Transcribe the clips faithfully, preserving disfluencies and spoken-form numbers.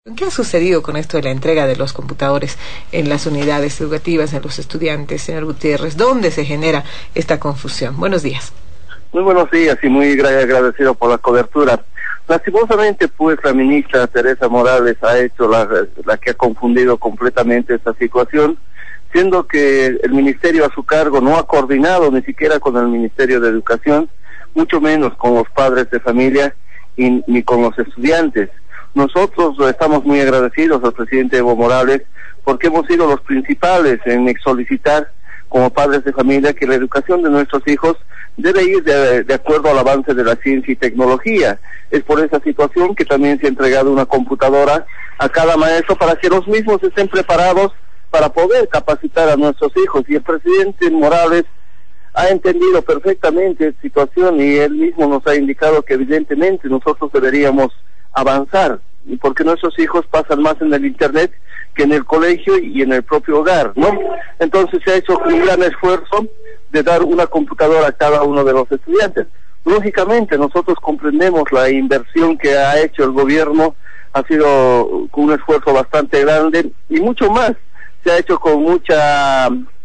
¿Qué ha sucedido con esto de la entrega de los computadores en las unidades educativas, en los estudiantes, señor Gutiérrez? ¿Dónde se genera esta confusión? Buenos días. Muy buenos días y muy agradecido por la cobertura. Lastimosamente, pues, la ministra Teresa Morales ha hecho la, la que ha confundido completamente esta situación, siendo que el ministerio a su cargo no ha coordinado ni siquiera con el Ministerio de Educación, mucho menos con los padres de familia y, ni con los estudiantes. Nosotros estamos muy agradecidos al presidente Evo Morales porque hemos sido los principales en solicitar como padres de familia que la educación de nuestros hijos debe ir de, de acuerdo al avance de la ciencia y tecnología. Es por esa situación que también se ha entregado una computadora a cada maestro para que los mismos estén preparados para poder capacitar a nuestros hijos. Y el presidente Morales ha entendido perfectamente esta situación y él mismo nos ha indicado que evidentemente nosotros deberíamos avanzar, porque nuestros hijos pasan más en el internet que en el colegio y en el propio hogar, ¿no? Entonces se ha hecho un gran esfuerzo de dar una computadora a cada uno de los estudiantes. Lógicamente nosotros comprendemos la inversión que ha hecho el gobierno, ha sido con un esfuerzo bastante grande y mucho más se ha hecho con mucha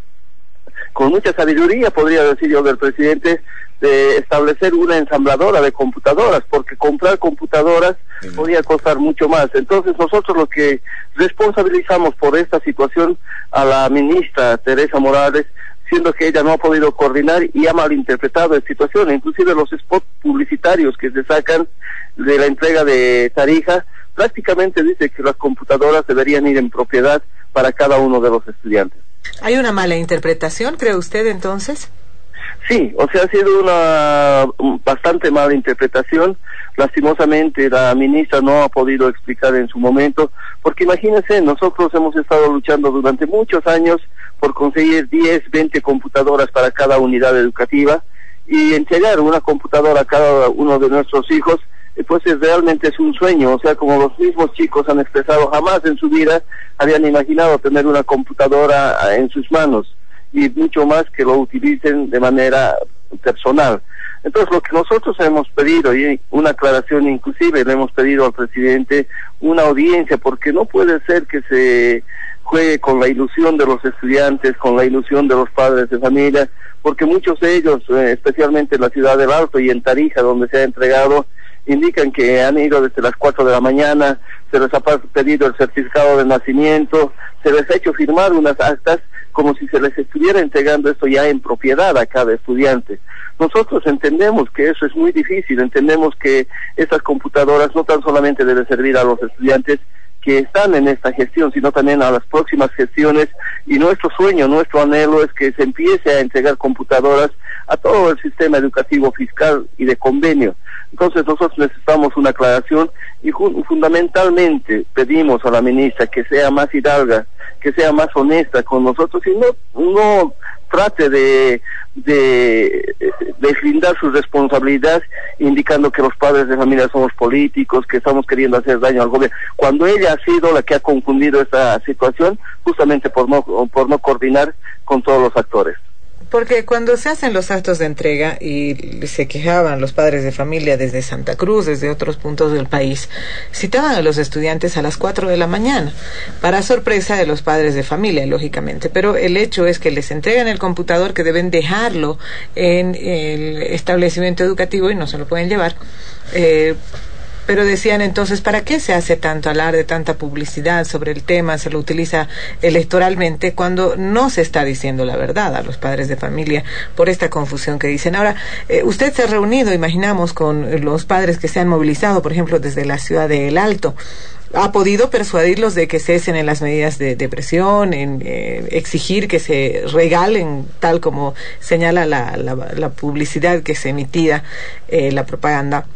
con mucha sabiduría, podría decir yo, del presidente, de establecer una ensambladora de computadoras, porque comprar computadoras sí podría costar mucho más. Entonces nosotros lo que responsabilizamos por esta situación a la ministra Teresa Morales, siendo que ella no ha podido coordinar y ha malinterpretado la situación. Inclusive los spots publicitarios que se sacan de la entrega de Tarija, prácticamente dice que las computadoras deberían ir en propiedad para cada uno de los estudiantes. ¿Hay una mala interpretación, cree usted, entonces? Sí, o sea, ha sido una bastante mala interpretación. Lastimosamente la ministra no ha podido explicar en su momento, porque imagínense, nosotros hemos estado luchando durante muchos años por conseguir diez, veinte computadoras para cada unidad educativa, y entregar una computadora a cada uno de nuestros hijos, pues es, realmente es un sueño. O sea, como los mismos chicos han expresado, jamás en su vida habían imaginado tener una computadora en sus manos, y mucho más que lo utilicen de manera personal. Entonces, lo que nosotros hemos pedido, y una aclaración inclusive, le hemos pedido al presidente una audiencia, porque no puede ser que se juegue con la ilusión de los estudiantes, con la ilusión de los padres de familia, porque muchos de ellos, eh, especialmente en la ciudad del Alto y en Tarija, donde se ha entregado, indican que han ido desde las cuatro de la mañana, se les ha pedido el certificado de nacimiento, se les ha hecho firmar unas actas como si se les estuviera entregando esto ya en propiedad a cada estudiante. Nosotros entendemos que eso es muy difícil, entendemos que estas computadoras no tan solamente deben servir a los estudiantes que están en esta gestión, sino también a las próximas gestiones, y nuestro sueño, nuestro anhelo es que se empiece a entregar computadoras a todo el sistema educativo, fiscal y de convenio. Entonces nosotros necesitamos una aclaración y fundamentalmente pedimos a la ministra que sea más hidalga, que sea más honesta con nosotros y no, no trate de, de deslindar su responsabilidad indicando que los padres de familia somos políticos, que estamos queriendo hacer daño al gobierno, cuando ella ha sido la que ha confundido esta situación justamente por no, por no coordinar con todos los actores. Porque cuando se hacen los actos de entrega y se quejaban los padres de familia desde Santa Cruz, desde otros puntos del país, citaban a los estudiantes a las cuatro de la mañana, para sorpresa de los padres de familia, lógicamente. Pero el hecho es que les entregan el computador, que deben dejarlo en el establecimiento educativo y no se lo pueden llevar. Eh, Pero decían entonces, ¿para qué se hace tanto alarde, tanta publicidad sobre el tema? Se lo utiliza electoralmente cuando no se está diciendo la verdad a los padres de familia por esta confusión que dicen. Ahora, eh, usted se ha reunido, imaginamos, con los padres que se han movilizado, por ejemplo, desde la ciudad de El Alto. ¿Ha podido persuadirlos de que cesen en las medidas de, de presión, en eh, exigir que se regalen, tal como señala la, la, la publicidad que se emitía, eh, la propaganda?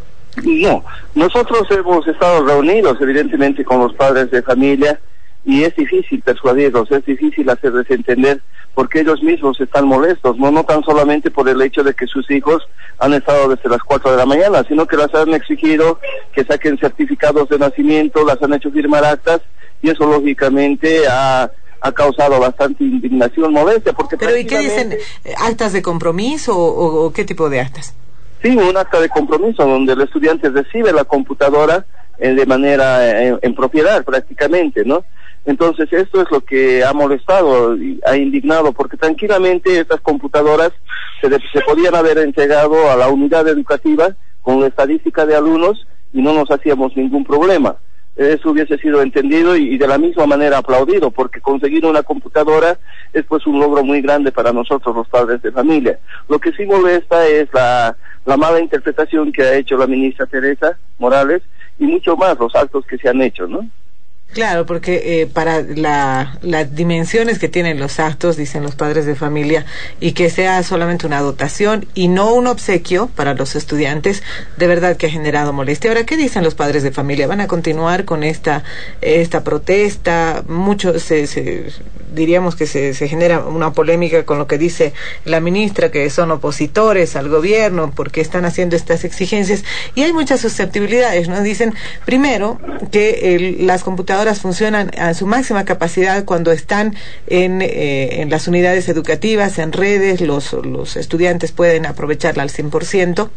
No, nosotros hemos estado reunidos evidentemente con los padres de familia y es difícil persuadirlos, es difícil hacerles entender porque ellos mismos están molestos, no, no tan solamente por el hecho de que sus hijos han estado desde las cuatro de la mañana, sino que las han exigido que saquen certificados de nacimiento, las han hecho firmar actas y eso lógicamente ha... ha causado bastante indignación, molestia, porque... ¿Pero y qué dicen? ¿Actas de compromiso o, o, o qué tipo de actas? Sí, un acta de compromiso donde el estudiante recibe la computadora eh, de manera en, en propiedad prácticamente, ¿no? Entonces esto es lo que ha molestado y ha indignado, porque tranquilamente estas computadoras se, de, se podían haber entregado a la unidad educativa con la estadística de alumnos y no nos hacíamos ningún problema. Eso hubiese sido entendido y, y de la misma manera aplaudido, porque conseguir una computadora es pues un logro muy grande para nosotros los padres de familia. Lo que sí molesta es la, la mala interpretación que ha hecho la ministra Teresa Morales y mucho más los actos que se han hecho, ¿no? Claro, porque eh, para la, las dimensiones que tienen los actos, dicen los padres de familia, y que sea solamente una dotación y no un obsequio para los estudiantes, de verdad que ha generado molestia. Ahora, ¿qué dicen los padres de familia? ¿Van a continuar con esta esta protesta? Mucho se, se diríamos que se, se genera una polémica con lo que dice la ministra, que son opositores al gobierno porque están haciendo estas exigencias, y hay muchas susceptibilidades, ¿no? Dicen, primero, que el, las computadoras funcionan a su máxima capacidad cuando están en, eh, en las unidades educativas, en redes, los, los estudiantes pueden aprovecharla al cien por ciento.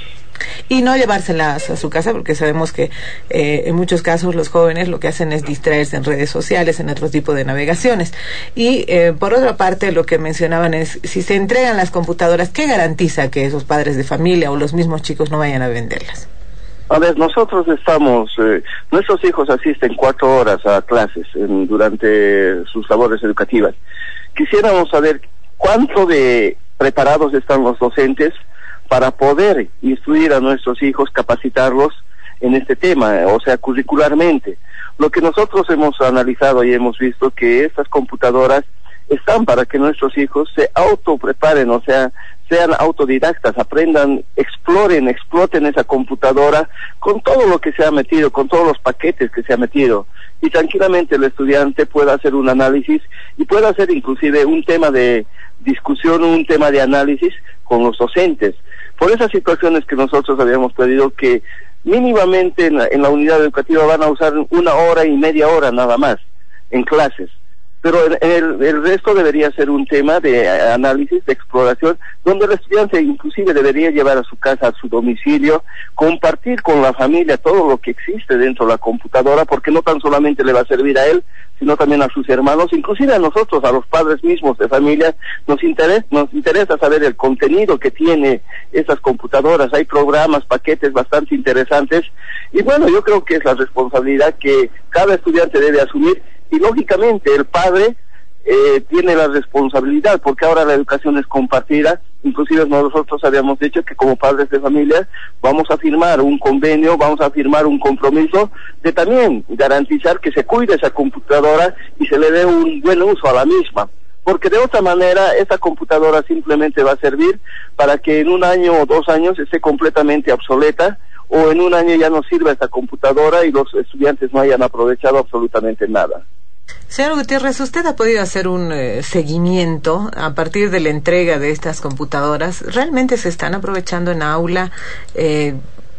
Y no llevárselas a su casa, porque sabemos que eh, en muchos casos los jóvenes lo que hacen es distraerse en redes sociales, en otro tipo de navegaciones. Y eh, por otra parte, lo que mencionaban es, si se entregan las computadoras, ¿qué garantiza que esos padres de familia o los mismos chicos no vayan a venderlas? A ver, nosotros estamos, eh, nuestros hijos asisten cuatro horas a clases en, durante sus labores educativas. Quisiéramos saber cuánto de preparados están los docentes para poder instruir a nuestros hijos, capacitarlos en este tema, o sea, curricularmente. Lo que nosotros hemos analizado y hemos visto que estas computadoras están para que nuestros hijos se autopreparen, o sea, sean autodidactas, aprendan, exploren, exploten esa computadora con todo lo que se ha metido, con todos los paquetes que se ha metido, y tranquilamente el estudiante pueda hacer un análisis y pueda hacer inclusive un tema de discusión, un tema de análisis con los docentes. Por esas situaciones que nosotros habíamos pedido que mínimamente en la, en la unidad educativa van a usar una hora y media hora nada más en clases. Pero el, el resto debería ser un tema de análisis, de exploración, donde el estudiante inclusive debería llevar a su casa, a su domicilio, compartir con la familia todo lo que existe dentro de la computadora, porque no tan solamente le va a servir a él, sino también a sus hermanos, inclusive a nosotros, a los padres mismos de familia, nos interesa, nos interesa saber el contenido que tiene esas computadoras. Hay programas, paquetes bastante interesantes, y bueno, yo creo que es la responsabilidad que cada estudiante debe asumir. Y lógicamente el padre eh, tiene la responsabilidad, porque ahora la educación es compartida. Inclusive nosotros habíamos dicho que como padres de familia vamos a firmar un convenio, vamos a firmar un compromiso de también garantizar que se cuide esa computadora y se le dé un buen uso a la misma. Porque de otra manera esa computadora simplemente va a servir para que en un año o dos años esté completamente obsoleta, o en un año ya no sirva esta computadora y los estudiantes no hayan aprovechado absolutamente nada. Señor Gutiérrez, ¿usted ha podido hacer un eh, seguimiento a partir de la entrega de estas computadoras? ¿Realmente se están aprovechando en aula? Eh,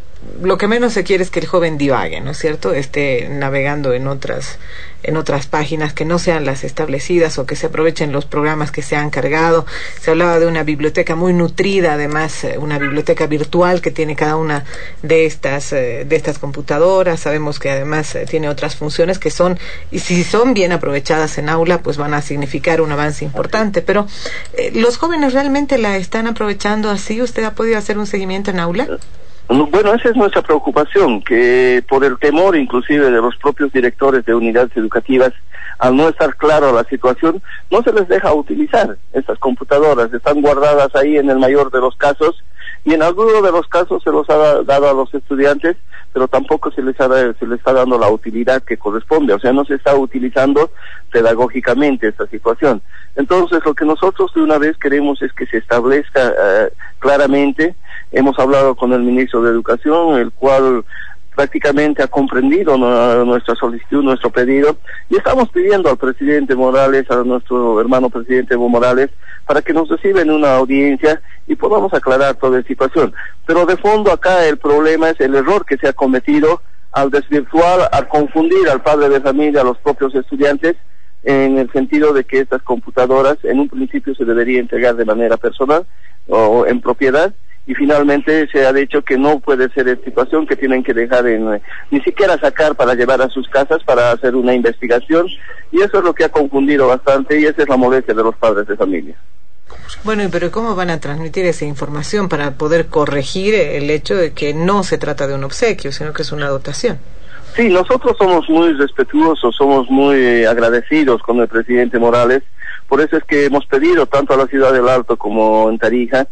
lo que menos se quiere es que el joven divague, ¿no es cierto? Esté navegando en otras en otras páginas que no sean las establecidas, o que se aprovechen los programas que se han cargado. Se hablaba de una biblioteca muy nutrida, además una biblioteca virtual que tiene cada una de estas de estas computadoras. Sabemos que además tiene otras funciones que son, y si son bien aprovechadas en aula, pues van a significar un avance importante. Pero eh, ¿los jóvenes realmente la están aprovechando así? ¿Usted ha podido hacer un seguimiento en aula? Bueno, esa es nuestra preocupación, que por el temor inclusive de los propios directores de unidades educativas, al no estar claro la situación, no se les deja utilizar estas computadoras. Están guardadas ahí en el mayor de los casos, y en algunos de los casos se los ha dado a los estudiantes, pero tampoco se les, ha, se les está dando la utilidad que corresponde, o sea, no se está utilizando pedagógicamente esta situación. Entonces, lo que nosotros de una vez queremos es que se establezca uh, claramente. Hemos hablado con el ministro de Educación, el cual prácticamente ha comprendido no, nuestra solicitud, nuestro pedido, y estamos pidiendo al presidente Morales, a nuestro hermano presidente Evo Morales, para que nos reciba en una audiencia y podamos aclarar toda la situación. Pero de fondo acá el problema es el error que se ha cometido al desvirtuar, al confundir al padre de familia, a los propios estudiantes, en el sentido de que estas computadoras en un principio se debería entregar de manera personal o en propiedad, y finalmente se ha dicho que no puede ser esta situación, que tienen que dejar en, ni siquiera sacar para llevar a sus casas para hacer una investigación, y eso es lo que ha confundido bastante, y esa es la molestia de los padres de familia. Bueno, pero ¿cómo van a transmitir esa información para poder corregir el hecho de que no se trata de un obsequio, sino que es una dotación? Sí, nosotros somos muy respetuosos, somos muy eh, agradecidos con el presidente Morales. Por eso es que hemos pedido tanto a la ciudad del Alto como en Tarija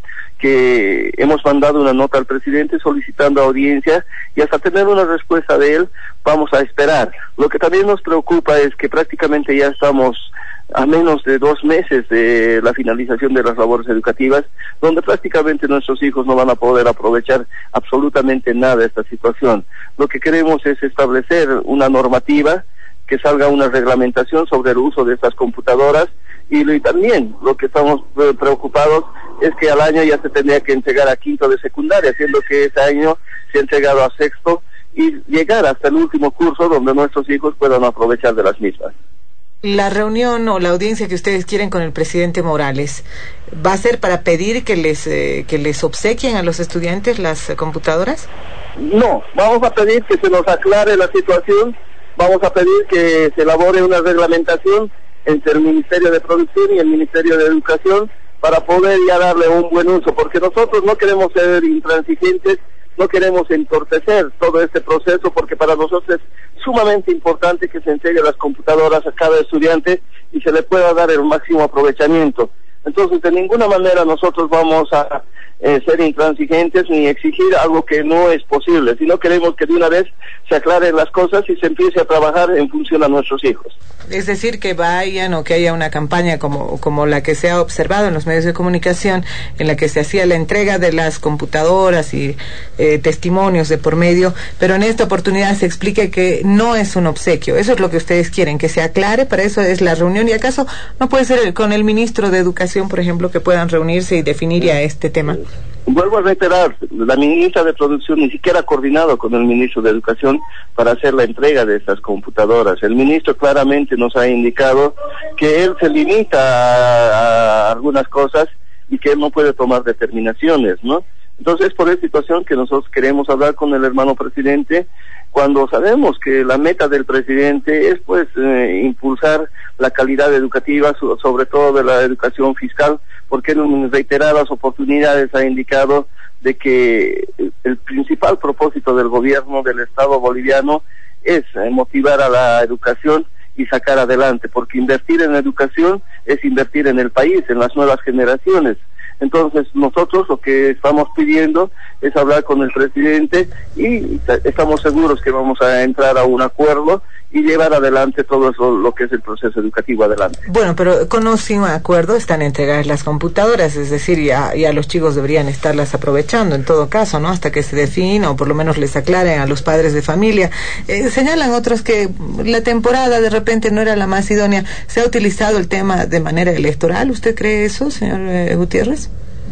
que hemos mandado una nota al presidente solicitando audiencia, y hasta tener una respuesta de él vamos a esperar. Lo que también nos preocupa es que prácticamente ya estamos a menos de dos meses de la finalización de las labores educativas, donde prácticamente nuestros hijos no van a poder aprovechar absolutamente nada de esta situación. Lo que queremos es establecer una normativa, que salga una reglamentación sobre el uso de estas computadoras, y, y también lo que estamos eh, preocupados es que al año ya se tendría que entregar a quinto de secundaria, siendo que este año se ha entregado a sexto, y llegar hasta el último curso donde nuestros hijos puedan aprovechar de las mismas. La reunión o la audiencia que ustedes quieren con el presidente Morales, ¿va a ser para pedir que les eh, que les obsequien a los estudiantes las eh, computadoras? No, vamos a pedir que se nos aclare la situación, vamos a pedir que se elabore una reglamentación entre el Ministerio de Producción y el Ministerio de Educación para poder ya darle un buen uso, porque nosotros no queremos ser intransigentes, no queremos entorpecer todo este proceso, porque para nosotros es sumamente importante que se entregue las computadoras a cada estudiante y se le pueda dar el máximo aprovechamiento. Entonces, de ninguna manera nosotros vamos a eh, ser intransigentes ni exigir algo que no es posible, sino queremos que de una vez se aclaren las cosas y se empiece a trabajar en función a nuestros hijos. Es decir, que vayan o que haya una campaña como, como la que se ha observado en los medios de comunicación, en la que se hacía la entrega de las computadoras y eh, testimonios de por medio, pero en esta oportunidad se explique que no es un obsequio. Eso es lo que ustedes quieren, que se aclare, para eso es la reunión. ¿Y acaso no puede ser con el ministro de Educación, por ejemplo, que puedan reunirse y definir ya este tema? Vuelvo a reiterar, la ministra de Producción ni siquiera ha coordinado con el ministro de Educación para hacer la entrega de estas computadoras. El ministro claramente nos ha indicado que él se limita a, a algunas cosas y que él no puede tomar determinaciones, ¿no? Entonces, por esa situación que nosotros queremos hablar con el hermano presidente, cuando sabemos que la meta del presidente es, pues, eh, impulsar la calidad educativa, so, sobre todo de la educación fiscal, porque en reiteradas oportunidades ha indicado de que el principal propósito del gobierno del Estado boliviano es eh, motivar a la educación y sacar adelante, porque invertir en educación es invertir en el país, en las nuevas generaciones. Entonces nosotros lo que estamos pidiendo es hablar con el presidente y estamos seguros que vamos a entrar a un acuerdo y llevar adelante todo eso, lo que es el proceso educativo adelante. Bueno, pero con o sin acuerdo están entregadas las computadoras, es decir, ya, ya los chicos deberían estarlas aprovechando en todo caso, ¿no? Hasta que se defina o por lo menos les aclaren a los padres de familia. Eh, señalan otros que la temporada de repente no era la más idónea. ¿Se ha utilizado el tema de manera electoral? ¿Usted cree eso, señor eh, Gutiérrez?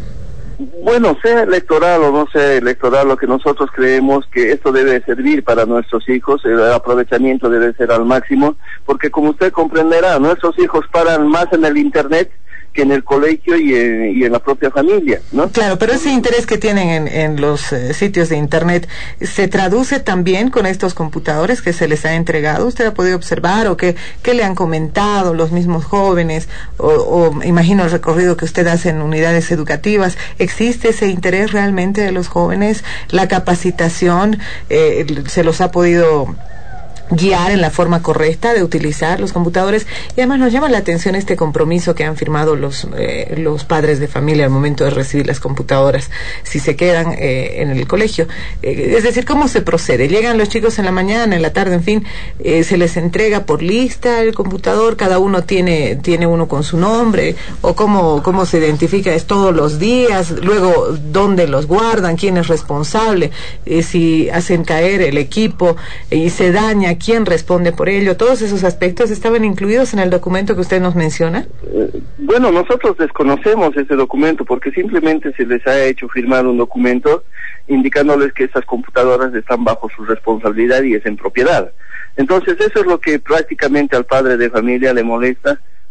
Bueno, sea electoral o no sea electoral, lo que nosotros creemos que esto debe servir para nuestros hijos, el aprovechamiento debe ser al máximo, porque como usted comprenderá, nuestros hijos paran más en el Internet que en el colegio y en, y en la propia familia, ¿no? Claro, pero ese interés que tienen en, en los eh, sitios de Internet, ¿se traduce también con estos computadores que se les ha entregado? ¿Usted ha podido observar o qué, qué le han comentado los mismos jóvenes? O, o imagino el recorrido que usted hace en unidades educativas. ¿Existe ese interés realmente de los jóvenes? ¿La capacitación eh, se los ha podido guiar en la forma correcta de utilizar los computadores? Y además nos llama la atención este compromiso que han firmado los eh, los padres de familia al momento de recibir las computadoras, si se quedan eh, en el colegio. Eh, es decir, ¿cómo se procede? ¿Llegan los chicos en la mañana, en la tarde, en fin, eh, se les entrega por lista el computador, cada uno tiene tiene uno con su nombre, o cómo, cómo se identifica? ¿Es todos los días? Luego, ¿dónde los guardan? ¿Quién es responsable? Eh, si hacen caer el equipo eh, y se daña, ¿quién responde por ello? ¿Todos esos aspectos estaban incluidos en el documento que usted nos menciona? Eh, bueno, nosotros desconocemos ese documento porque simplemente se les ha hecho firmar un documento indicándoles que esas computadoras están bajo su responsabilidad y es en propiedad. Entonces eso es lo que prácticamente al padre de familia le molesta,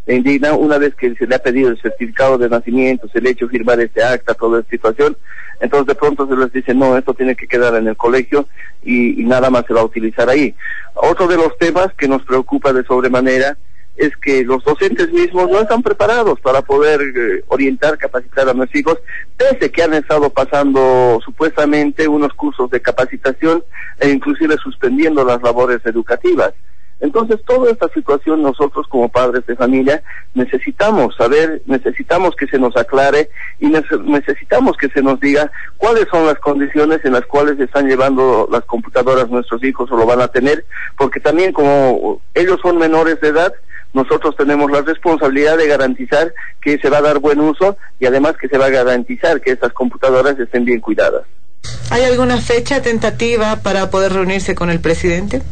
e indigna una vez que se le ha pedido el certificado de nacimiento, se le ha hecho firmar este acta, toda esta situación. Entonces de pronto se les dice, no, esto tiene que quedar en el colegio y, y nada más se va a utilizar ahí. Otro de los temas que nos preocupa de sobremanera es que los docentes mismos no están preparados para poder eh, orientar, capacitar a nuestros hijos, pese que han estado pasando supuestamente unos cursos de capacitación e inclusive suspendiendo las labores educativas. Entonces, toda esta situación nosotros como padres de familia necesitamos saber, necesitamos que se nos aclare y necesitamos que se nos diga cuáles son las condiciones en las cuales están llevando las computadoras nuestros hijos o lo van a tener, porque también como ellos son menores de edad, nosotros tenemos la responsabilidad de garantizar que se va a dar buen uso y además que se va a garantizar que estas computadoras estén bien cuidadas. ¿Hay alguna fecha tentativa para poder reunirse con el presidente?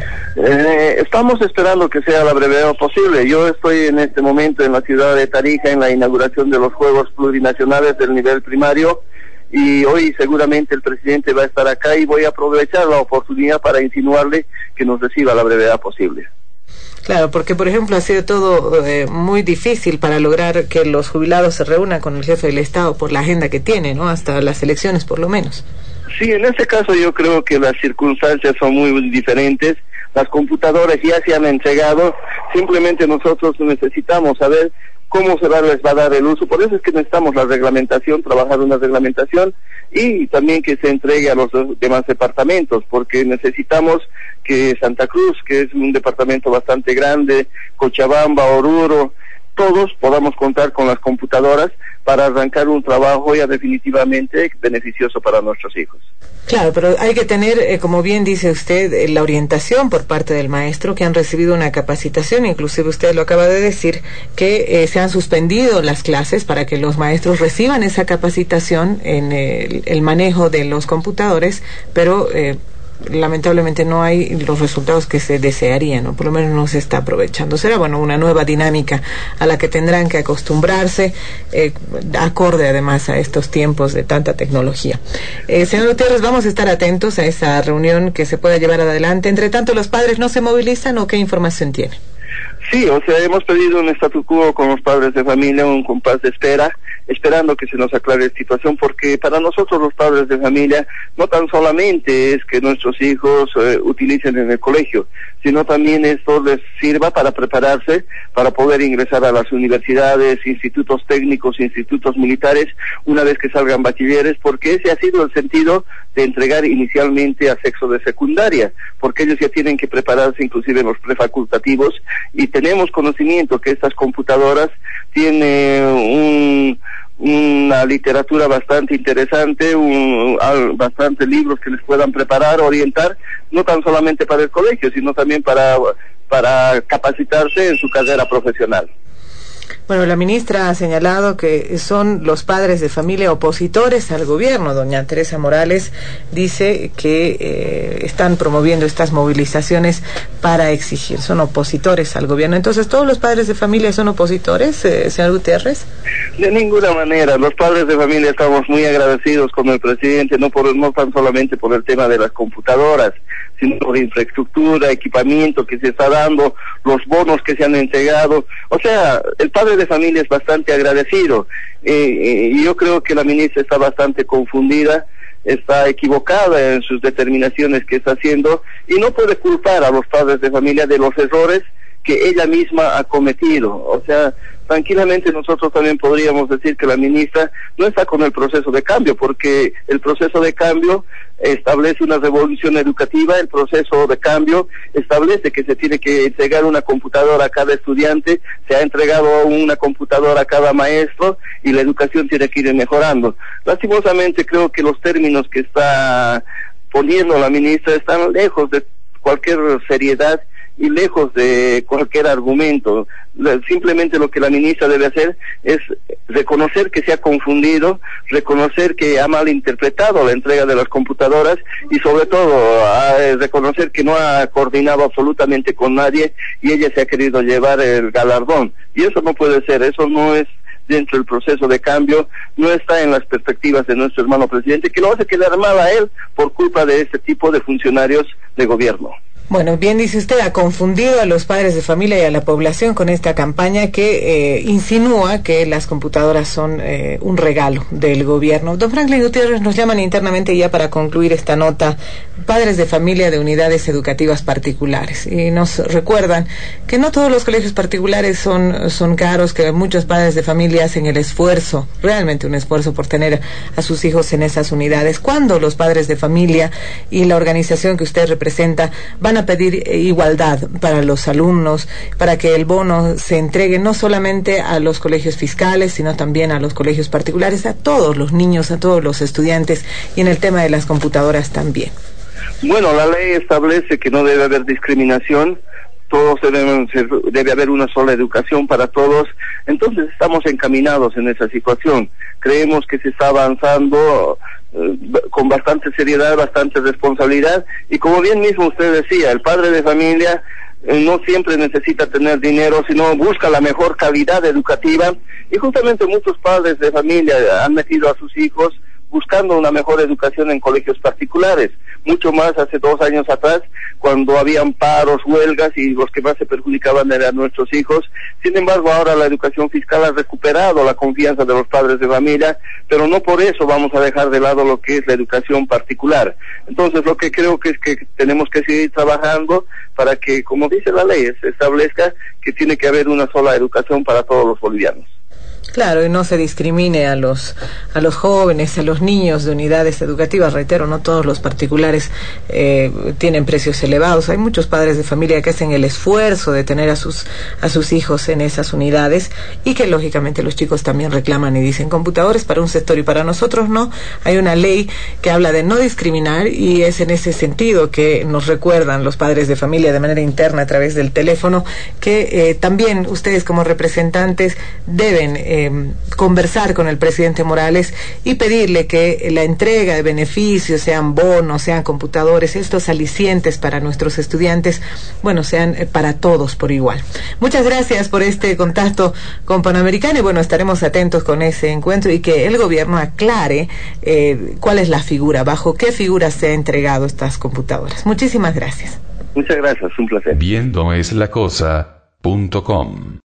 Eh, estamos esperando que sea la brevedad posible. Yo estoy en este momento en la ciudad de Tarija en la inauguración de los Juegos Plurinacionales del nivel primario y hoy seguramente el presidente va a estar acá y voy a aprovechar la oportunidad para insinuarle que nos reciba a la brevedad posible. Claro, porque por ejemplo ha sido todo eh, muy difícil para lograr que los jubilados se reúnan con el jefe del Estado por la agenda que tiene, ¿no? Hasta las elecciones por lo menos. Sí, en este caso yo creo que las circunstancias son muy diferentes. Las computadoras ya se han entregado, simplemente nosotros necesitamos saber cómo se va, les va a dar el uso. Por eso es que necesitamos la reglamentación, trabajar una reglamentación y también que se entregue a los demás departamentos, porque necesitamos que Santa Cruz, que es un departamento bastante grande, Cochabamba, Oruro, todos podamos contar con las computadoras para arrancar un trabajo ya definitivamente beneficioso para nuestros hijos. Claro, pero hay que tener, eh, como bien dice usted, eh, la orientación por parte del maestro, que han recibido una capacitación, inclusive usted lo acaba de decir, que eh, se han suspendido las clases para que los maestros reciban esa capacitación en el, el manejo de los computadores, pero eh, lamentablemente no hay los resultados que se desearían, ¿no? Por lo menos no se está aprovechando. Será, bueno, una nueva dinámica a la que tendrán que acostumbrarse, eh, acorde además a estos tiempos de tanta tecnología. Eh, señor Gutiérrez, vamos a estar atentos a esa reunión que se pueda llevar adelante. Entre tanto, ¿los padres no se movilizan o qué información tiene? Sí, o sea, hemos pedido un statu quo con los padres de familia, un compás de espera, esperando que se nos aclare la situación, porque para nosotros los padres de familia no tan solamente es que nuestros hijos eh, utilicen en el colegio, sino también esto les sirva para prepararse, para poder ingresar a las universidades, institutos técnicos, institutos militares, una vez que salgan bachilleres, porque ese ha sido el sentido de entregar inicialmente a sexo de secundaria, porque ellos ya tienen que prepararse inclusive en los prefacultativos, y tenemos conocimiento que estas computadoras tienen un una literatura bastante interesante, un, un, bastante libros que les puedan preparar, orientar, no tan solamente para el colegio, sino también para, para capacitarse en su carrera profesional. Bueno, la ministra ha señalado que son los padres de familia opositores al gobierno. Doña Teresa Morales dice que eh, están promoviendo estas movilizaciones para exigir, son opositores al gobierno. Entonces, ¿todos los padres de familia son opositores, eh, señor Gutiérrez? De ninguna manera. Los padres de familia estamos muy agradecidos con el presidente, no por no tan solamente por el tema de las computadoras, sino por infraestructura, equipamiento que se está dando, los bonos que se han entregado. O sea, el padre de familia es bastante agradecido. Eh, eh, y yo creo que la ministra está bastante confundida, está equivocada en sus determinaciones que está haciendo y no puede culpar a los padres de familia de los errores que ella misma ha cometido. O sea, tranquilamente nosotros también podríamos decir que la ministra no está con el proceso de cambio, porque el proceso de cambio establece una revolución educativa, el proceso de cambio establece que se tiene que entregar una computadora a cada estudiante, se ha entregado una computadora a cada maestro y la educación tiene que ir mejorando. Lastimosamente creo que los términos que está poniendo la ministra están lejos de cualquier seriedad y lejos de cualquier argumento. Simplemente lo que la ministra debe hacer es reconocer que se ha confundido, reconocer que ha malinterpretado la entrega de las computadoras y sobre todo a reconocer que no ha coordinado absolutamente con nadie y ella se ha querido llevar el galardón. Y eso no puede ser, eso no es dentro del proceso de cambio, no está en las perspectivas de nuestro hermano presidente, que lo hace quedar mal a él por culpa de este tipo de funcionarios de gobierno. Bueno, bien dice usted, ha confundido a los padres de familia y a la población con esta campaña que eh, insinúa que las computadoras son eh, un regalo del gobierno. Don Franklin Gutiérrez, nos llaman internamente ya para concluir esta nota, padres de familia de unidades educativas particulares, y nos recuerdan que no todos los colegios particulares son, son caros, que muchos padres de familia hacen el esfuerzo, realmente un esfuerzo por tener a sus hijos en esas unidades. ¿Cuándo los padres de familia y la organización que usted representa van a pedir igualdad para los alumnos, para que el bono se entregue no solamente a los colegios fiscales, sino también a los colegios particulares, a todos los niños, a todos los estudiantes, y en el tema de las computadoras también? Bueno, la ley establece que no debe haber discriminación, todos deben ser, debe haber una sola educación para todos, entonces estamos encaminados en esa situación. Creemos que se está avanzando eh, con bastante seriedad, bastante responsabilidad, y como bien mismo usted decía, el padre de familia eh, no siempre necesita tener dinero, sino busca la mejor calidad educativa, y justamente muchos padres de familia han metido a sus hijos buscando una mejor educación en colegios particulares, mucho más hace dos años atrás, cuando habían paros, huelgas, y los que más se perjudicaban eran nuestros hijos. Sin embargo, ahora la educación fiscal ha recuperado la confianza de los padres de familia, pero no por eso vamos a dejar de lado lo que es la educación particular. Entonces, lo que creo que es que tenemos que seguir trabajando para que, como dice la ley, se establezca que tiene que haber una sola educación para todos los bolivianos. Claro, y no se discrimine a los a los jóvenes, a los niños de unidades educativas. Reitero, no todos los particulares eh, tienen precios elevados. Hay muchos padres de familia que hacen el esfuerzo de tener a sus a sus hijos en esas unidades, y que lógicamente los chicos también reclaman y dicen computadores para un sector y para nosotros no. Hay una ley que habla de no discriminar, y es en ese sentido que nos recuerdan los padres de familia de manera interna a través del teléfono que eh, también ustedes como representantes deben eh, Eh, conversar con el presidente Morales y pedirle que la entrega de beneficios, sean bonos, sean computadores, estos alicientes para nuestros estudiantes, bueno, sean eh, para todos por igual. Muchas gracias por este contacto con Panamericana, y bueno, estaremos atentos con ese encuentro, y que el gobierno aclare eh, cuál es la figura, bajo qué figura se ha entregado estas computadoras. Muchísimas gracias. Muchas gracias, un placer. Viendo es la cosa punto com